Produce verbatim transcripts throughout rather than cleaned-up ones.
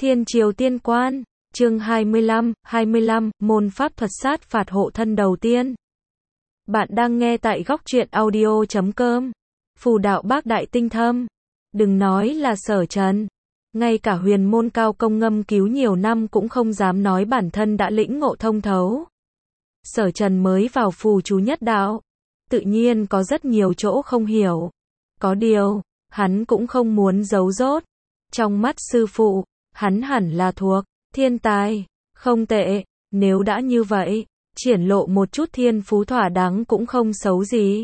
Thiên Triều Tiên Quan, chương hai mươi lăm, hai mươi lăm, môn pháp thuật sát phạt hộ thân đầu tiên. Bạn đang nghe tại góc truyện audio chấm com. Phù đạo bác đại tinh thâm. Đừng nói là Sở Trần. Ngay cả huyền môn cao công ngâm cứu nhiều năm cũng không dám nói bản thân đã lĩnh ngộ thông thấu. Sở Trần mới vào phù chú nhất đạo. Tự nhiên có rất nhiều chỗ không hiểu. Có điều, hắn cũng không muốn giấu dốt. Trong mắt sư phụ, hắn hẳn là thuộc thiên tài, không tệ, nếu đã như vậy, triển lộ một chút thiên phú thỏa đáng cũng không xấu gì.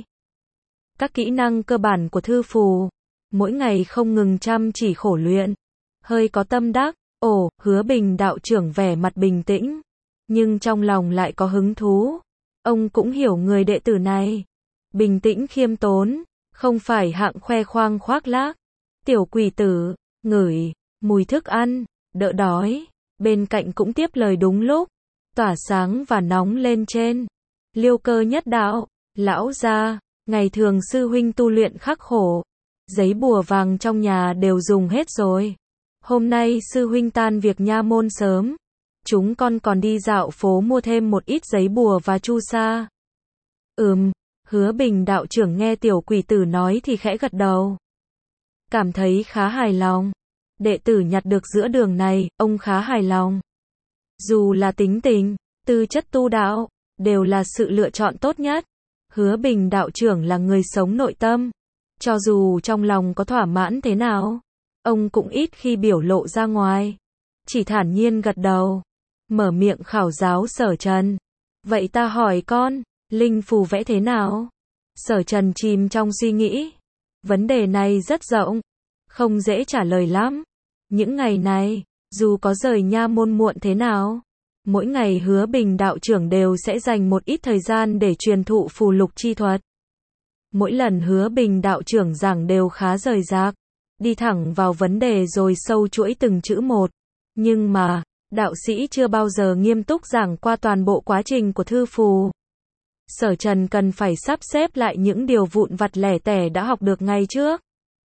Các kỹ năng cơ bản của thư phù, mỗi ngày không ngừng chăm chỉ khổ luyện, hơi có tâm đắc. Ồ, Hứa Bình đạo trưởng vẻ mặt bình tĩnh, nhưng trong lòng lại có hứng thú. Ông cũng hiểu người đệ tử này, bình tĩnh khiêm tốn, không phải hạng khoe khoang khoác lác. Tiểu quỷ tử, ngửi mùi thức ăn, đỡ đói. Bên cạnh cũng tiếp lời đúng lúc, tỏa sáng và nóng lên trên. Liêu Cơ nhất đạo, lão gia, ngày thường sư huynh tu luyện khắc khổ, giấy bùa vàng trong nhà đều dùng hết rồi. Hôm nay sư huynh tan việc nha môn sớm, chúng con còn đi dạo phố mua thêm một ít giấy bùa và chu sa. Ừm, Hứa Bình đạo trưởng nghe tiểu quỷ tử nói thì khẽ gật đầu, cảm thấy khá hài lòng. Đệ tử nhặt được giữa đường này, ông khá hài lòng. Dù là tính tình, tư chất tu đạo, đều là sự lựa chọn tốt nhất. Hứa Bình đạo trưởng là người sống nội tâm. Cho dù trong lòng có thỏa mãn thế nào, ông cũng ít khi biểu lộ ra ngoài. Chỉ thản nhiên gật đầu, mở miệng khảo giáo Sở Trần. Vậy ta hỏi con, linh phù vẽ thế nào? Sở Trần chìm trong suy nghĩ. Vấn đề này rất rộng, không dễ trả lời lắm. Những ngày này, dù có rời nha môn muộn thế nào, mỗi ngày Hứa Bình đạo trưởng đều sẽ dành một ít thời gian để truyền thụ phù lục chi thuật. Mỗi lần Hứa Bình đạo trưởng giảng đều khá rời rạc, đi thẳng vào vấn đề rồi sâu chuỗi từng chữ một. Nhưng mà, đạo sĩ chưa bao giờ nghiêm túc giảng qua toàn bộ quá trình của thư phù. Sở Trần cần phải sắp xếp lại những điều vụn vặt lẻ tẻ đã học được ngày trước,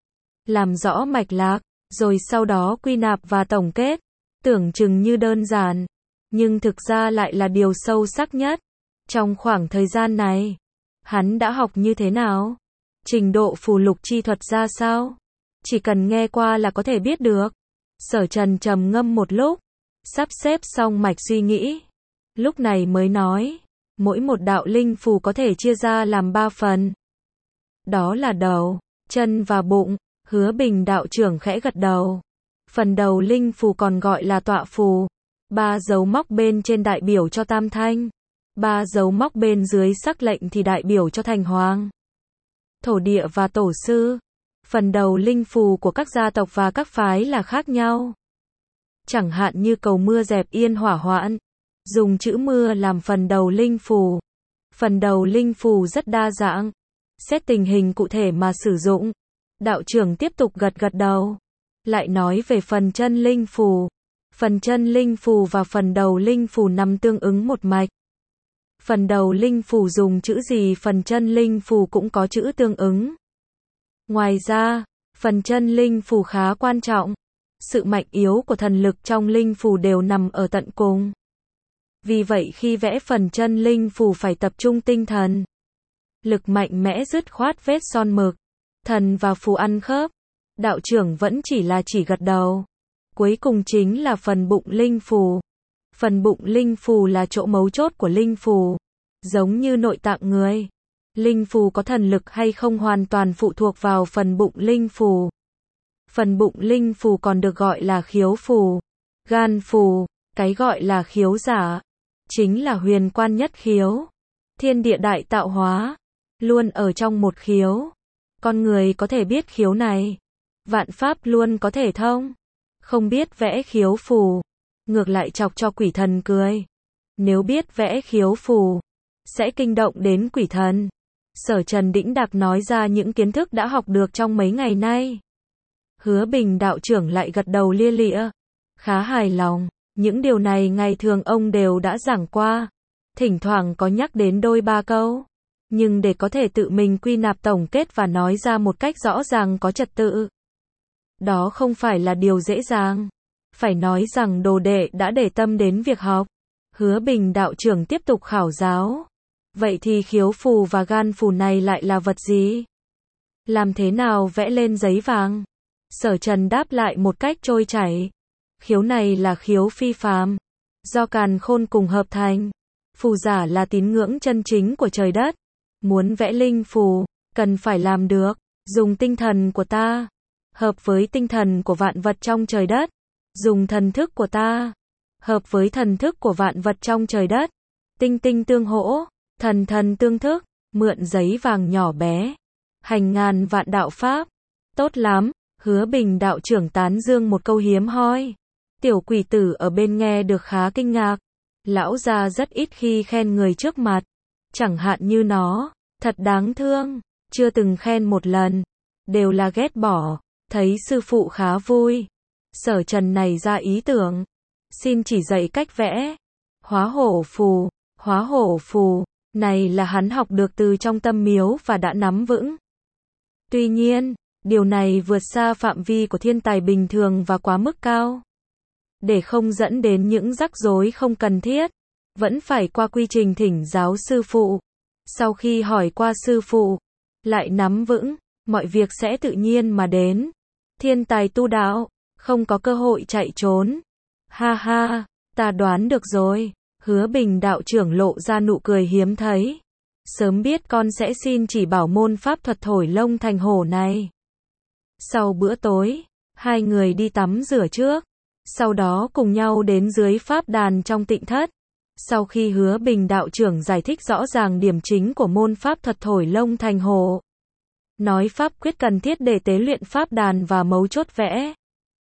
làm rõ mạch lạc, rồi sau đó quy nạp và tổng kết. Tưởng chừng như đơn giản, nhưng thực ra lại là điều sâu sắc nhất. Trong khoảng thời gian này, hắn đã học như thế nào? Trình độ phù lục chi thuật ra sao? Chỉ cần nghe qua là có thể biết được. Sở Trần trầm ngâm một lúc, sắp xếp xong mạch suy nghĩ, lúc này mới nói, mỗi một đạo linh phù có thể chia ra làm ba phần. Đó là đầu, chân và bụng. Hứa Bình đạo trưởng khẽ gật đầu. Phần đầu linh phù còn gọi là tọa phù. Ba dấu móc bên trên đại biểu cho tam thanh. Ba dấu móc bên dưới sắc lệnh thì đại biểu cho thành hoàng, thổ địa và tổ sư. Phần đầu linh phù của các gia tộc và các phái là khác nhau. Chẳng hạn như cầu mưa dẹp yên hỏa hoạn, dùng chữ mưa làm phần đầu linh phù. Phần đầu linh phù rất đa dạng, xét tình hình cụ thể mà sử dụng. Đạo trưởng tiếp tục gật gật đầu, lại nói về phần chân linh phù. Phần chân linh phù và phần đầu linh phù nằm tương ứng một mạch. Phần đầu linh phù dùng chữ gì phần chân linh phù cũng có chữ tương ứng. Ngoài ra, phần chân linh phù khá quan trọng. Sự mạnh yếu của thần lực trong linh phù đều nằm ở tận cùng. Vì vậy khi vẽ phần chân linh phù phải tập trung tinh thần. Lực mạnh mẽ dứt khoát vết son mực. Thần và phù ăn khớp. Đạo trưởng vẫn chỉ là chỉ gật đầu. Cuối cùng chính là phần bụng linh phù. Phần bụng linh phù là chỗ mấu chốt của linh phù. Giống như nội tạng người, linh phù có thần lực hay không hoàn toàn phụ thuộc vào phần bụng linh phù. Phần bụng linh phù còn được gọi là khiếu phù, gan phù. Cái gọi là khiếu giả, chính là huyền quan nhất khiếu. Thiên địa đại tạo hóa, luôn ở trong một khiếu. Con người có thể biết khiếu này, vạn pháp luôn có thể thông. Không biết vẽ khiếu phù, ngược lại chọc cho quỷ thần cười. Nếu biết vẽ khiếu phù, sẽ kinh động đến quỷ thần. Sở Trần đĩnh đạc nói ra những kiến thức đã học được trong mấy ngày nay. Hứa Bình đạo trưởng lại gật đầu lia lịa, khá hài lòng. Những điều này ngày thường ông đều đã giảng qua, thỉnh thoảng có nhắc đến đôi ba câu. Nhưng để có thể tự mình quy nạp tổng kết và nói ra một cách rõ ràng có trật tự, đó không phải là điều dễ dàng. Phải nói rằng đồ đệ đã để tâm đến việc học. Hứa Bình đạo trưởng tiếp tục khảo giáo. Vậy thì khiếu phù và gan phù này lại là vật gì? Làm thế nào vẽ lên giấy vàng? Sở Trần đáp lại một cách trôi chảy. Khiếu này là khiếu phi phàm, do càn khôn cùng hợp thành. Phù giả là tín ngưỡng chân chính của trời đất. Muốn vẽ linh phù, cần phải làm được, dùng tinh thần của ta, hợp với tinh thần của vạn vật trong trời đất. Dùng thần thức của ta, hợp với thần thức của vạn vật trong trời đất. Tinh tinh tương hỗ, thần thần tương thức, mượn giấy vàng nhỏ bé. Hành ngàn vạn đạo pháp. Tốt lắm, Hứa Bình đạo trưởng tán dương một câu hiếm hoi. Tiểu quỷ tử ở bên nghe được khá kinh ngạc. Lão già rất ít khi khen người trước mặt. Chẳng hạn như nó, thật đáng thương, chưa từng khen một lần. Đều là ghét bỏ, thấy sư phụ khá vui. Sở Trần này ra ý tưởng. Xin chỉ dạy cách vẽ. Hóa hổ phù, hóa hổ phù, này là hắn học được từ trong tâm miếu và đã nắm vững. Tuy nhiên, điều này vượt xa phạm vi của thiên tài bình thường và quá mức cao. Để không dẫn đến những rắc rối không cần thiết, vẫn phải qua quy trình thỉnh giáo sư phụ. Sau khi hỏi qua sư phụ, lại nắm vững, mọi việc sẽ tự nhiên mà đến. Thiên tài tu đạo, không có cơ hội chạy trốn. Ha ha, ta đoán được rồi. Hứa Bình đạo trưởng lộ ra nụ cười hiếm thấy. Sớm biết con sẽ xin chỉ bảo môn pháp thuật thổi lông thành hổ này. Sau bữa tối, hai người đi tắm rửa trước. Sau đó cùng nhau đến dưới pháp đàn trong tịnh thất. Sau khi Hứa Bình đạo trưởng giải thích rõ ràng điểm chính của môn pháp thuật thổi lông thành hổ, nói pháp quyết cần thiết để tế luyện pháp đàn và mấu chốt vẽ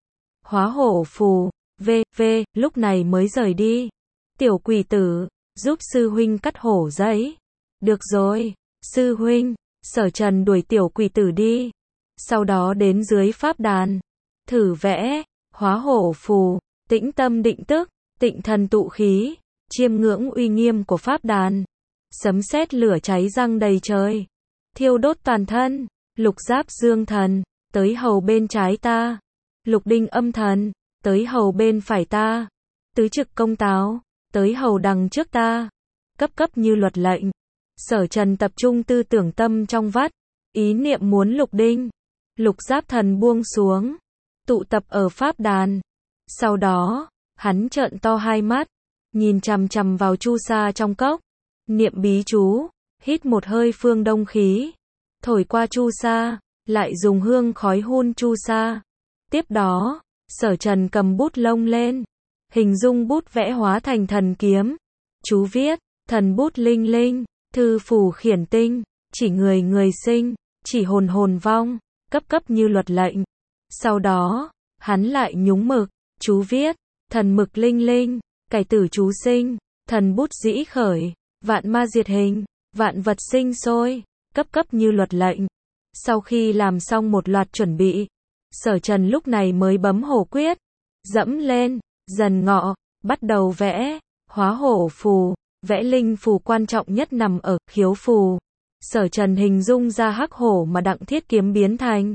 hóa hổ phù, v.v. lúc này mới rời đi. Tiểu quỷ tử, giúp sư huynh cắt hổ giấy. Được rồi, sư huynh. Sở Trần đuổi tiểu quỷ tử đi. Sau đó đến dưới pháp đàn, thử vẽ hóa hổ phù, tĩnh tâm định tức, tịnh thần tụ khí, chiêm ngưỡng uy nghiêm của pháp đàn. Sấm sét lửa cháy răng đầy trời, thiêu đốt toàn thân. Lục giáp dương thần, tới hầu bên trái ta. Lục đinh âm thần, tới hầu bên phải ta. Tứ trực công táo, tới hầu đằng trước ta. Cấp cấp như luật lệnh. Sở Trần tập trung tư tưởng tâm trong vắt, ý niệm muốn lục đinh, lục giáp thần buông xuống, tụ tập ở pháp đàn. Sau đó, hắn trợn to hai mắt, nhìn chằm chằm vào chu sa trong cốc, niệm bí chú, hít một hơi phương đông khí, thổi qua chu sa, lại dùng hương khói hun chu sa. Tiếp đó, Sở Trần cầm bút lông lên, hình dung bút vẽ hóa thành thần kiếm. Chú viết, thần bút linh linh, thư phù khiển tinh, chỉ người người sinh, chỉ hồn hồn vong, cấp cấp như luật lệnh. Sau đó, hắn lại nhúng mực, chú viết, thần mực linh linh, cải tử chú sinh, thần bút dĩ khởi, vạn ma diệt hình, vạn vật sinh sôi, cấp cấp như luật lệnh. Sau khi làm xong một loạt chuẩn bị, Sở Trần lúc này mới bấm hổ quyết, dẫm lên, dần ngọ, bắt đầu vẽ, hóa hổ phù. Vẽ linh phù quan trọng nhất nằm ở khiếu phù. Sở Trần hình dung ra hắc hổ mà Đặng Thiết Kiếm biến thành.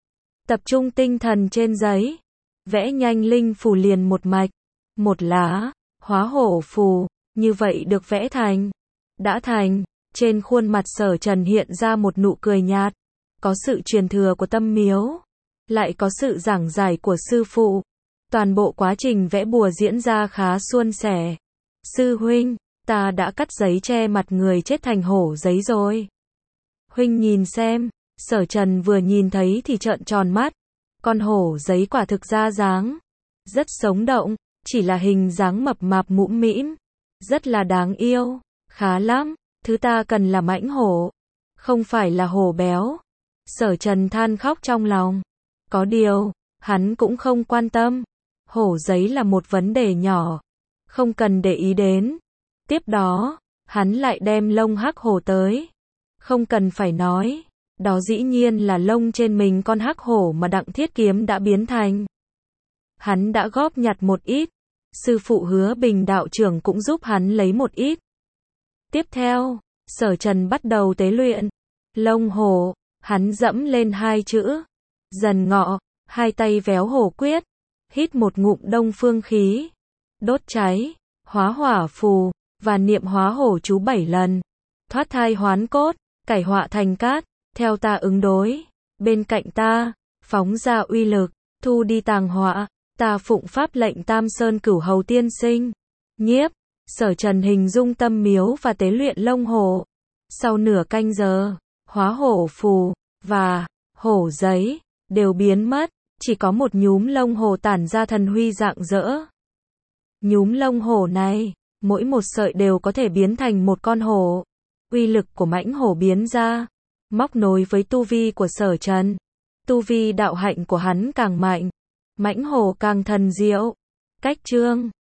Tập trung tinh thần trên giấy, vẽ nhanh linh phù liền một mạch, một lá, hóa hổ phù, như vậy được vẽ thành. Đã thành, trên khuôn mặt Sở Trần hiện ra một nụ cười nhạt, có sự truyền thừa của tâm miếu, lại có sự giảng giải của sư phụ. Toàn bộ quá trình vẽ bùa diễn ra khá suôn sẻ. Sư huynh, ta đã cắt giấy che mặt người chết thành hổ giấy rồi. Huynh nhìn xem. Sở Trần vừa nhìn thấy thì trợn tròn mắt. Con hổ giấy quả thực ra dáng rất sống động, chỉ là hình dáng mập mạp mũm mĩm, rất là đáng yêu. Khá lắm, thứ ta cần là mãnh hổ, không phải là hổ béo. Sở Trần than khóc trong lòng. Có điều, hắn cũng không quan tâm. Hổ giấy là một vấn đề nhỏ, không cần để ý đến. Tiếp đó, hắn lại đem lông hắc hổ tới. Không cần phải nói, đó dĩ nhiên là lông trên mình con hắc hổ mà Đặng Thiết Kiếm đã biến thành. Hắn đã góp nhặt một ít, sư phụ Hứa Bình đạo trưởng cũng giúp hắn lấy một ít. Tiếp theo, Sở Trần bắt đầu tế luyện. Lông hổ, hắn dẫm lên hai chữ. Dần ngọ, hai tay véo hổ quyết. hít một ngụm đông phương khí, đốt cháy, hóa hỏa phù, và niệm hóa hổ chú bảy lần. Thoát thai hoán cốt, cải họa thành cát, theo ta ứng đối. Bên cạnh ta, phóng ra uy lực, thu đi tàng họa, ta phụng pháp lệnh Tam Sơn Cửu Hầu tiên sinh. Nhiếp, Sở Trần hình dung tâm miếu và tế luyện lông hổ. Sau nửa canh giờ, hóa hổ phù, và hổ giấy, đều biến mất, chỉ có một nhúm lông hổ tản ra thần huy rạng rỡ. Nhúm lông hổ này, mỗi một sợi đều có thể biến thành một con hổ. Uy lực của mãnh hổ biến ra, móc nối với tu vi của Sở Trần. Tu vi đạo hạnh của hắn càng mạnh, mãnh hổ càng thần diệu. Cách chương